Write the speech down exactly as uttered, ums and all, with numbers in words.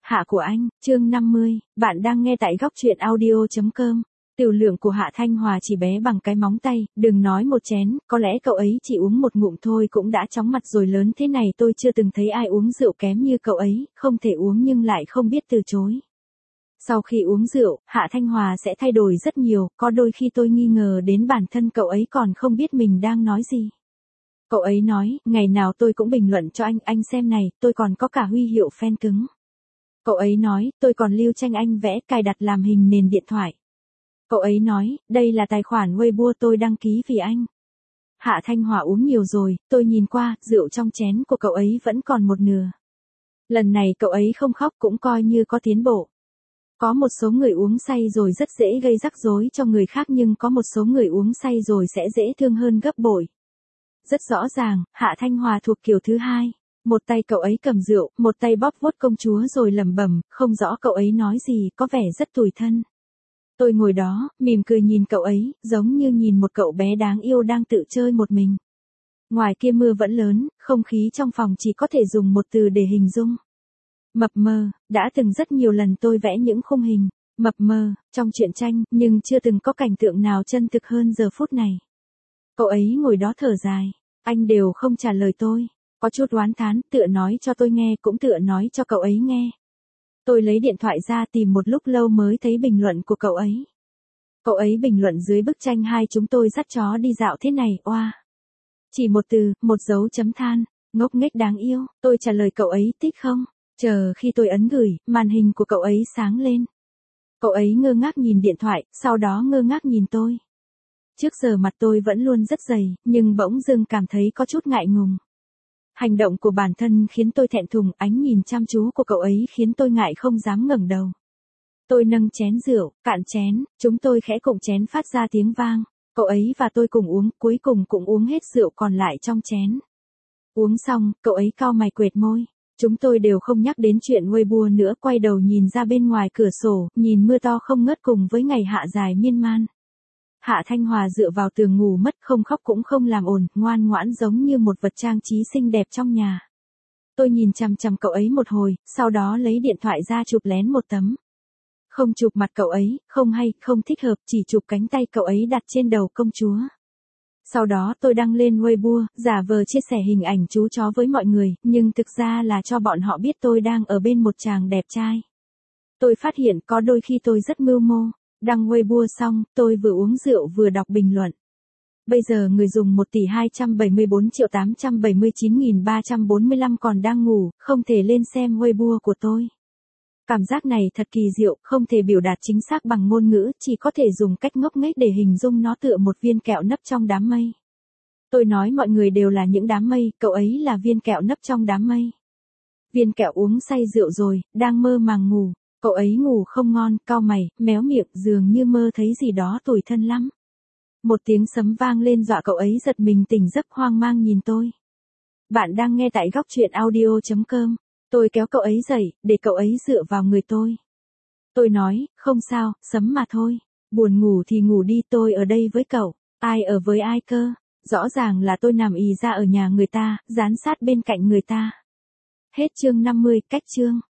Hạ của anh, chương năm mươi, bạn đang nghe tại góc truyện audio chấm com. Tiểu lượng của Hạ Thanh Hòa chỉ bé bằng cái móng tay, đừng nói một chén, có lẽ cậu ấy chỉ uống một ngụm thôi cũng đã chóng mặt rồi. Lớn thế này tôi chưa từng thấy ai uống rượu kém như cậu ấy, không thể uống nhưng lại không biết từ chối. Sau khi uống rượu, Hạ Thanh Hòa sẽ thay đổi rất nhiều, có đôi khi tôi nghi ngờ đến bản thân cậu ấy còn không biết mình đang nói gì. Cậu ấy nói, ngày nào tôi cũng bình luận cho anh, anh xem này, tôi còn có cả huy hiệu fan cứng. Cậu ấy nói, tôi còn lưu tranh anh vẽ cài đặt làm hình nền điện thoại. Cậu ấy nói, đây là tài khoản Weibo tôi đăng ký vì anh. Hạ Thanh Hòa uống nhiều rồi, tôi nhìn qua, rượu trong chén của cậu ấy vẫn còn một nửa. Lần này cậu ấy không khóc cũng coi như có tiến bộ. Có một số người uống say rồi rất dễ gây rắc rối cho người khác nhưng có một số người uống say rồi sẽ dễ thương hơn gấp bội. Rất rõ ràng, Hạ Thanh Hòa thuộc kiểu thứ hai. Một tay cậu ấy cầm rượu, một tay bóp vuốt công chúa rồi lẩm bẩm, không rõ cậu ấy nói gì, có vẻ rất tủi thân. Tôi ngồi đó, mỉm cười nhìn cậu ấy, giống như nhìn một cậu bé đáng yêu đang tự chơi một mình. Ngoài kia mưa vẫn lớn, không khí trong phòng chỉ có thể dùng một từ để hình dung. Mập mờ, đã từng rất nhiều lần tôi vẽ những khung hình, mập mờ, trong truyện tranh, nhưng chưa từng có cảnh tượng nào chân thực hơn giờ phút này. Cậu ấy ngồi đó thở dài, anh đều không trả lời tôi. Có chút oán thán, tựa nói cho tôi nghe cũng tựa nói cho cậu ấy nghe. Tôi lấy điện thoại ra tìm một lúc lâu mới thấy bình luận của cậu ấy. Cậu ấy bình luận dưới bức tranh hai chúng tôi dắt chó đi dạo thế này, oa. Chỉ một từ, một dấu chấm than, ngốc nghếch đáng yêu, tôi trả lời cậu ấy thích không? Chờ khi tôi ấn gửi, màn hình của cậu ấy sáng lên. Cậu ấy ngơ ngác nhìn điện thoại, sau đó ngơ ngác nhìn tôi. Trước giờ mặt tôi vẫn luôn rất dày, nhưng bỗng dưng cảm thấy có chút ngại ngùng. Hành động của bản thân khiến tôi thẹn thùng, ánh nhìn chăm chú của cậu ấy khiến tôi ngại không dám ngẩng đầu. Tôi nâng chén rượu, cạn chén, chúng tôi khẽ cùng chén phát ra tiếng vang. Cậu ấy và tôi cùng uống, cuối cùng cũng uống hết rượu còn lại trong chén. Uống xong, cậu ấy cau mày quệt môi. Chúng tôi đều không nhắc đến chuyện Weibo nữa, quay đầu nhìn ra bên ngoài cửa sổ, nhìn mưa to không ngớt cùng với ngày hạ dài miên man. Hạ Thanh Hòa dựa vào tường ngủ mất, không khóc cũng không làm ồn, ngoan ngoãn giống như một vật trang trí xinh đẹp trong nhà. Tôi nhìn chằm chằm cậu ấy một hồi, sau đó lấy điện thoại ra chụp lén một tấm. Không chụp mặt cậu ấy, không hay, không thích hợp, chỉ chụp cánh tay cậu ấy đặt trên đầu công chúa. Sau đó tôi đăng lên Weibo, giả vờ chia sẻ hình ảnh chú chó với mọi người, nhưng thực ra là cho bọn họ biết tôi đang ở bên một chàng đẹp trai. Tôi phát hiện có đôi khi tôi rất mưu mô. Đăng Weibo xong, tôi vừa uống rượu vừa đọc bình luận. Bây giờ người dùng một tỷ hai trăm bảy mươi bốn triệu tám trăm bảy mươi chín nghìn ba trăm bốn mươi lăm còn đang ngủ, không thể lên xem Weibo của tôi. Cảm giác này thật kỳ diệu, không thể biểu đạt chính xác bằng ngôn ngữ, chỉ có thể dùng cách ngốc nghếch để hình dung nó tựa một viên kẹo nấp trong đám mây. Tôi nói mọi người đều là những đám mây, cậu ấy là viên kẹo nấp trong đám mây. Viên kẹo uống say rượu rồi, đang mơ màng ngủ. Cậu ấy ngủ không ngon, cau mày, méo miệng, dường như mơ thấy gì đó tủi thân lắm. Một tiếng sấm vang lên dọa cậu ấy giật mình tỉnh giấc, hoang mang nhìn tôi. Bạn đang nghe tại góc truyện audio chấm com. Tôi kéo cậu ấy dậy, để cậu ấy dựa vào người tôi. Tôi nói, không sao, sấm mà thôi. Buồn ngủ thì ngủ đi, tôi ở đây với cậu. Ai ở với ai cơ? Rõ ràng là tôi nằm ì ra ở nhà người ta, dán sát bên cạnh người ta. Hết chương năm mươi, cách chương.